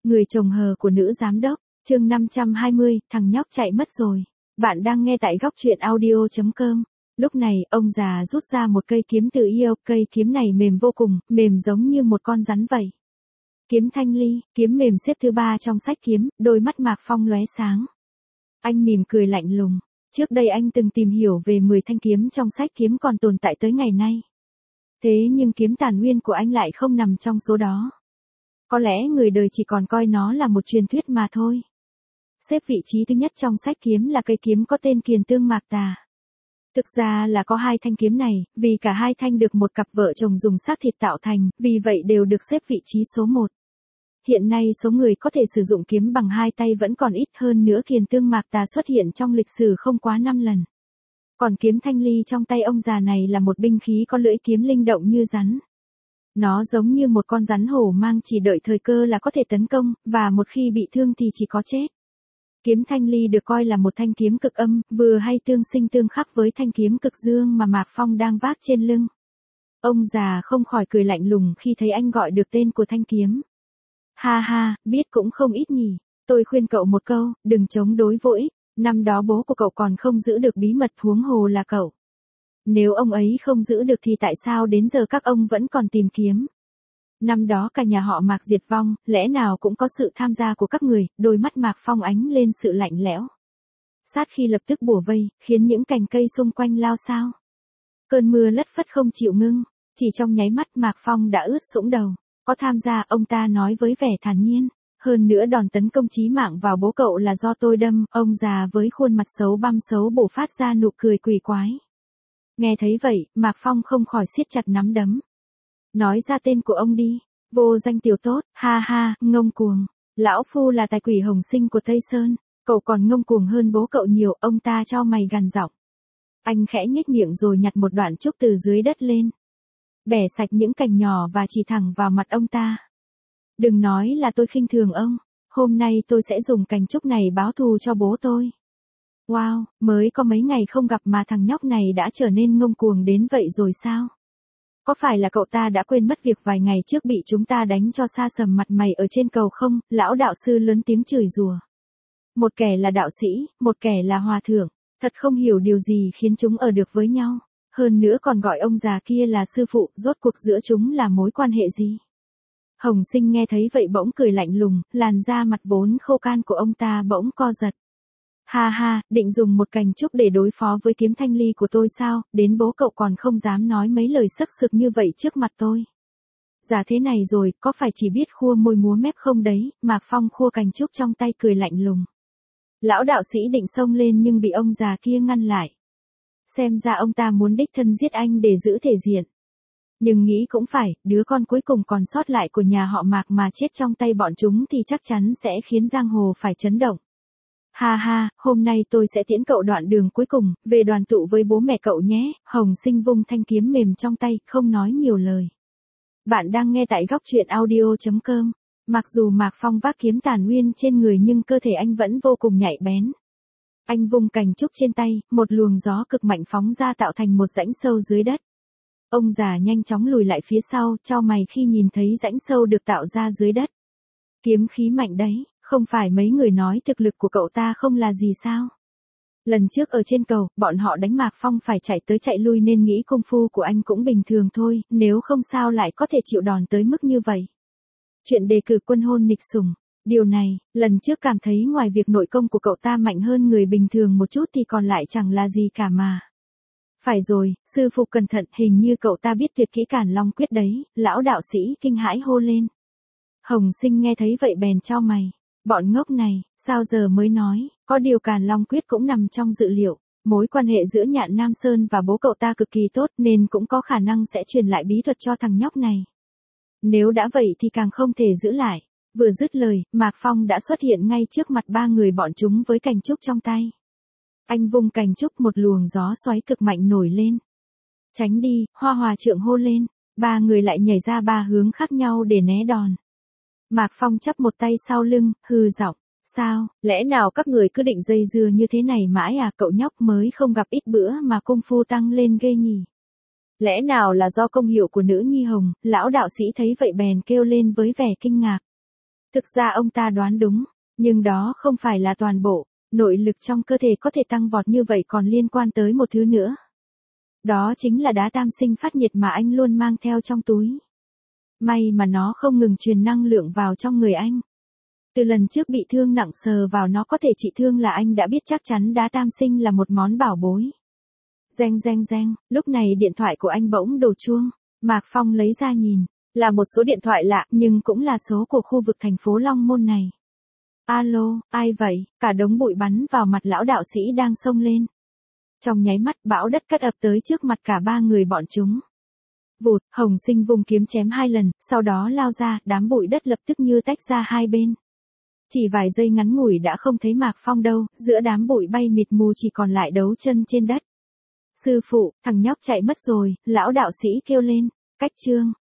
Người chồng hờ của nữ giám đốc, chương 520, thằng nhóc chạy mất rồi. Bạn đang nghe tại góc truyện audio.com. Lúc này, ông già rút ra một cây kiếm từ yêu, cây kiếm này mềm vô cùng, mềm giống như một con rắn vậy. Kiếm thanh ly, kiếm mềm xếp thứ 3 trong sách kiếm, đôi mắt Mạc Phong lóe sáng. Anh mỉm cười lạnh lùng. Trước đây anh từng tìm hiểu về 10 thanh kiếm trong sách kiếm còn tồn tại tới ngày nay. Thế nhưng kiếm tàn nguyên của anh lại không nằm trong số đó. Có lẽ người đời chỉ còn coi nó là một truyền thuyết mà thôi. Xếp vị trí thứ nhất trong sách kiếm là cây kiếm có tên Kiền Tương Mạc Tà. Thực ra là có 2 thanh kiếm này, vì cả 2 thanh được một cặp vợ chồng dùng xác thịt tạo thành, vì vậy đều được xếp vị trí số 1. Hiện nay số người có thể sử dụng kiếm bằng 2 tay vẫn còn ít, hơn nữa Kiền Tương Mạc Tà xuất hiện trong lịch sử không quá 5 lần. Còn kiếm thanh ly trong tay ông già này là một binh khí có lưỡi kiếm linh động như rắn. Nó giống như một con rắn hổ mang, chỉ đợi thời cơ là có thể tấn công, và một khi bị thương thì chỉ có chết. Kiếm thanh ly được coi là một thanh kiếm cực âm, vừa hay tương sinh tương khắc với thanh kiếm cực dương mà Mạc Phong đang vác trên lưng. Ông già không khỏi cười lạnh lùng khi thấy anh gọi được tên của thanh kiếm. Ha ha, biết cũng không ít nhỉ. Tôi khuyên cậu một câu, đừng chống đối vô ích. Năm đó bố của cậu còn không giữ được bí mật, huống hồ là cậu. Nếu ông ấy không giữ được thì tại sao đến giờ các ông vẫn còn tìm kiếm? Năm đó cả nhà họ Mạc diệt vong, lẽ nào cũng có sự tham gia của các người? Đôi mắt Mạc Phong ánh lên sự lạnh lẽo. Sát khi lập tức bủa vây, khiến những cành cây xung quanh lao xao. Cơn mưa lất phất không chịu ngưng, chỉ trong nháy mắt Mạc Phong đã ướt sũng đầu. Có tham gia, ông ta nói với vẻ thản nhiên. Hơn nữa đòn tấn công chí mạng vào bố cậu là do tôi đâm. Ông già với khuôn mặt xấu băm xấu bổ phát ra nụ cười quỷ quái. Nghe thấy vậy, Mạc Phong không khỏi siết chặt nắm đấm. Nói ra tên của ông đi. Vô danh tiểu tốt, ha ha, ngông cuồng. Lão phu là tài quỷ Hồng Sinh của Tây Sơn. Cậu còn ngông cuồng hơn bố cậu nhiều, ông ta cho mày gằn giọng. Anh khẽ nhếch miệng rồi nhặt một đoạn trúc từ dưới đất lên. Bẻ sạch những cành nhỏ và chỉ thẳng vào mặt ông ta. Đừng nói là tôi khinh thường ông. Hôm nay tôi sẽ dùng cành trúc này báo thù cho bố tôi. Wow, mới có mấy ngày không gặp mà thằng nhóc này đã trở nên ngông cuồng đến vậy rồi sao? Có phải là cậu ta đã quên mất việc vài ngày trước bị chúng ta đánh cho sa sầm mặt mày ở trên cầu không? Lão đạo sư lớn tiếng chửi rủa. Một kẻ là đạo sĩ, một kẻ là hòa thượng. Thật không hiểu điều gì khiến chúng ở được với nhau. Hơn nữa còn gọi ông già kia là sư phụ, rốt cuộc giữa chúng là mối quan hệ gì? Hồng Sinh nghe thấy vậy bỗng cười lạnh lùng, làn da mặt vốn khô can của ông ta bỗng co giật. Ha ha, định dùng một cành trúc để đối phó với kiếm thanh ly của tôi sao? Đến bố cậu còn không dám nói mấy lời sấc sực như vậy trước mặt tôi. Già thế này rồi, có phải chỉ biết khua môi múa mép không đấy? Mạc Phong khua cành trúc trong tay cười lạnh lùng. Lão đạo sĩ định xông lên nhưng bị ông già kia ngăn lại. Xem ra ông ta muốn đích thân giết anh để giữ thể diện. Nhưng nghĩ cũng phải, đứa con cuối cùng còn sót lại của nhà họ Mạc mà chết trong tay bọn chúng thì chắc chắn sẽ khiến giang hồ phải chấn động. Ha ha, hôm nay tôi sẽ tiễn cậu đoạn đường cuối cùng, về đoàn tụ với bố mẹ cậu nhé. Hồng Sinh vung thanh kiếm mềm trong tay, không nói nhiều lời. Bạn đang nghe tại góc truyện audio.com. Mặc dù Mạc Phong vác kiếm tàn nguyên trên người nhưng cơ thể anh vẫn vô cùng nhạy bén. Anh vung cành trúc trên tay, một luồng gió cực mạnh phóng ra tạo thành một rãnh sâu dưới đất. Ông già nhanh chóng lùi lại phía sau, chau mày khi nhìn thấy rãnh sâu được tạo ra dưới đất. Kiếm khí mạnh đấy, không phải mấy người nói thực lực của cậu ta không là gì sao? Lần trước ở trên cầu, bọn họ đánh Mạc Phong phải chạy tới chạy lui nên nghĩ công phu của anh cũng bình thường thôi, nếu không sao lại có thể chịu đòn tới mức như vậy. Chuyện đề cử quân hôn nịch sủng. Điều này, lần trước cảm thấy ngoài việc nội công của cậu ta mạnh hơn người bình thường một chút thì còn lại chẳng là gì cả mà. Phải rồi, sư phụ cẩn thận, hình như cậu ta biết tuyệt kỹ Càn Long Quyết đấy, lão đạo sĩ kinh hãi hô lên. Hồng Sinh nghe thấy vậy bèn chau mày. Bọn ngốc này, sao giờ mới nói, có điều Càn Long Quyết cũng nằm trong dự liệu. Mối quan hệ giữa Nhạn Nam Sơn và bố cậu ta cực kỳ tốt nên cũng có khả năng sẽ truyền lại bí thuật cho thằng nhóc này. Nếu đã vậy thì càng không thể giữ lại. Vừa dứt lời, Mạc Phong đã xuất hiện ngay trước mặt 3 người bọn chúng với cành trúc trong tay. Anh vung cành trúc, một luồng gió xoáy cực mạnh nổi lên. Tránh đi, Hoa Hòa Trượng hô lên. 3 người lại nhảy ra 3 hướng khác nhau để né đòn. Mạc Phong chắp một tay sau lưng, hừ giọng. Sao, lẽ nào các người cứ định dây dưa như thế này mãi à? Cậu nhóc mới không gặp ít bữa mà công phu tăng lên ghê nhỉ? Lẽ nào là do công hiệu của nữ nhi hồng? Lão đạo sĩ thấy vậy bèn kêu lên với vẻ kinh ngạc. Thực ra ông ta đoán đúng, nhưng đó không phải là toàn bộ, nội lực trong cơ thể có thể tăng vọt như vậy còn liên quan tới một thứ nữa. Đó chính là đá tam sinh phát nhiệt mà anh luôn mang theo trong túi. May mà nó không ngừng truyền năng lượng vào trong người anh. Từ lần trước bị thương nặng sờ vào nó có thể trị thương là anh đã biết chắc chắn đá tam sinh là một món bảo bối. Reng reng reng, lúc này điện thoại của anh bỗng đổ chuông. Mạc Phong lấy ra nhìn, là một số điện thoại lạ nhưng cũng là số của khu vực thành phố Long Môn này. Alo, ai vậy? Cả đống bụi bắn vào mặt lão đạo sĩ đang xông lên. Trong nháy mắt bão đất cắt ập tới trước mặt cả ba người bọn chúng. Vụt, Hồng Sinh vùng kiếm chém 2 lần, sau đó lao ra, đám bụi đất lập tức như tách ra hai bên. Chỉ vài giây ngắn ngủi đã không thấy Mạc Phong đâu, giữa đám bụi bay mịt mù chỉ còn lại đấu chân trên đất. Sư phụ, thằng nhóc chạy mất rồi, lão đạo sĩ kêu lên. Cách chương